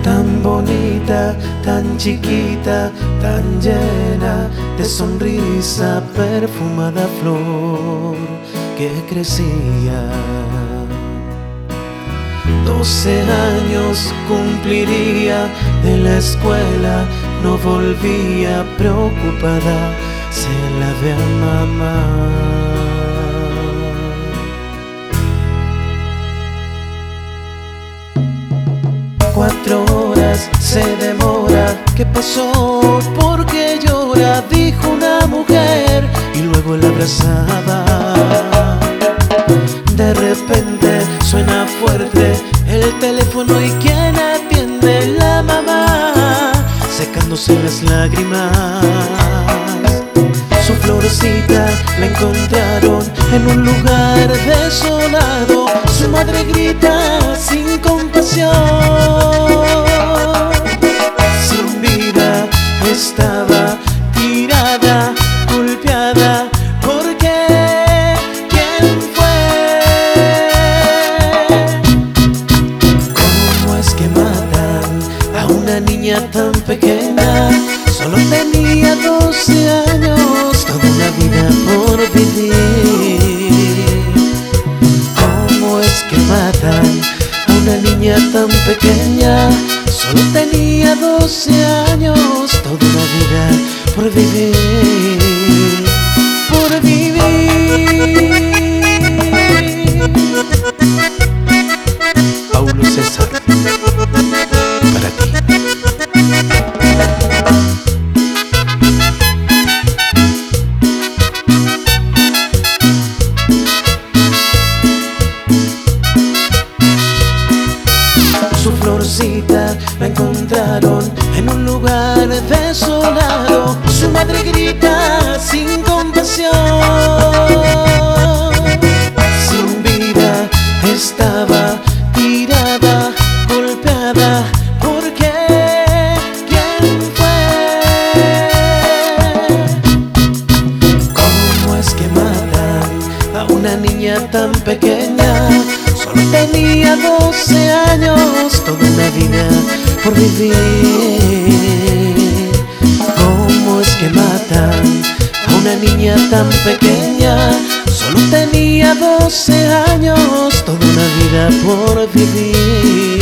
tan bonita, tan chiquita, tan llena de sonrisa, perfumada flor que crecía. 12 años cumpliría de la escuela, no volvía preocupada, se la ve a mamá. 4 horas se demora, ¿qué pasó? ¿Por qué llora? Dijo una mujer y luego la abrazaba. De repente suena fuerte el teléfono y ¿quién atiende? La mamá, secándose las lágrimas. Su florecita la encontraron en un lugar desolado. Su madre grita sin compasión. Sin vida estaba tirada, golpeada. ¿Por qué? ¿Quién fue? ¿Cómo es que matan a una niña tan pequeña? Solo tenía 12 años, toda una vida por vivir. ¿Cómo es que matan a una niña tan pequeña? Solo tenía 12 años, toda una vida por vivir, por vivir. Paulo César, para ti. Su florcita la encontraron en un lugar desolado. Su madre grita sin compasión. Sin vida estaba tirada, golpeada. ¿Por qué? ¿Quién fue? ¿Cómo es que matan a una niña tan pequeña? Solo tenía 12 años, toda una vida por vivir. ¿Cómo es que matan a una niña tan pequeña? Solo tenía 12 años, toda una vida por vivir.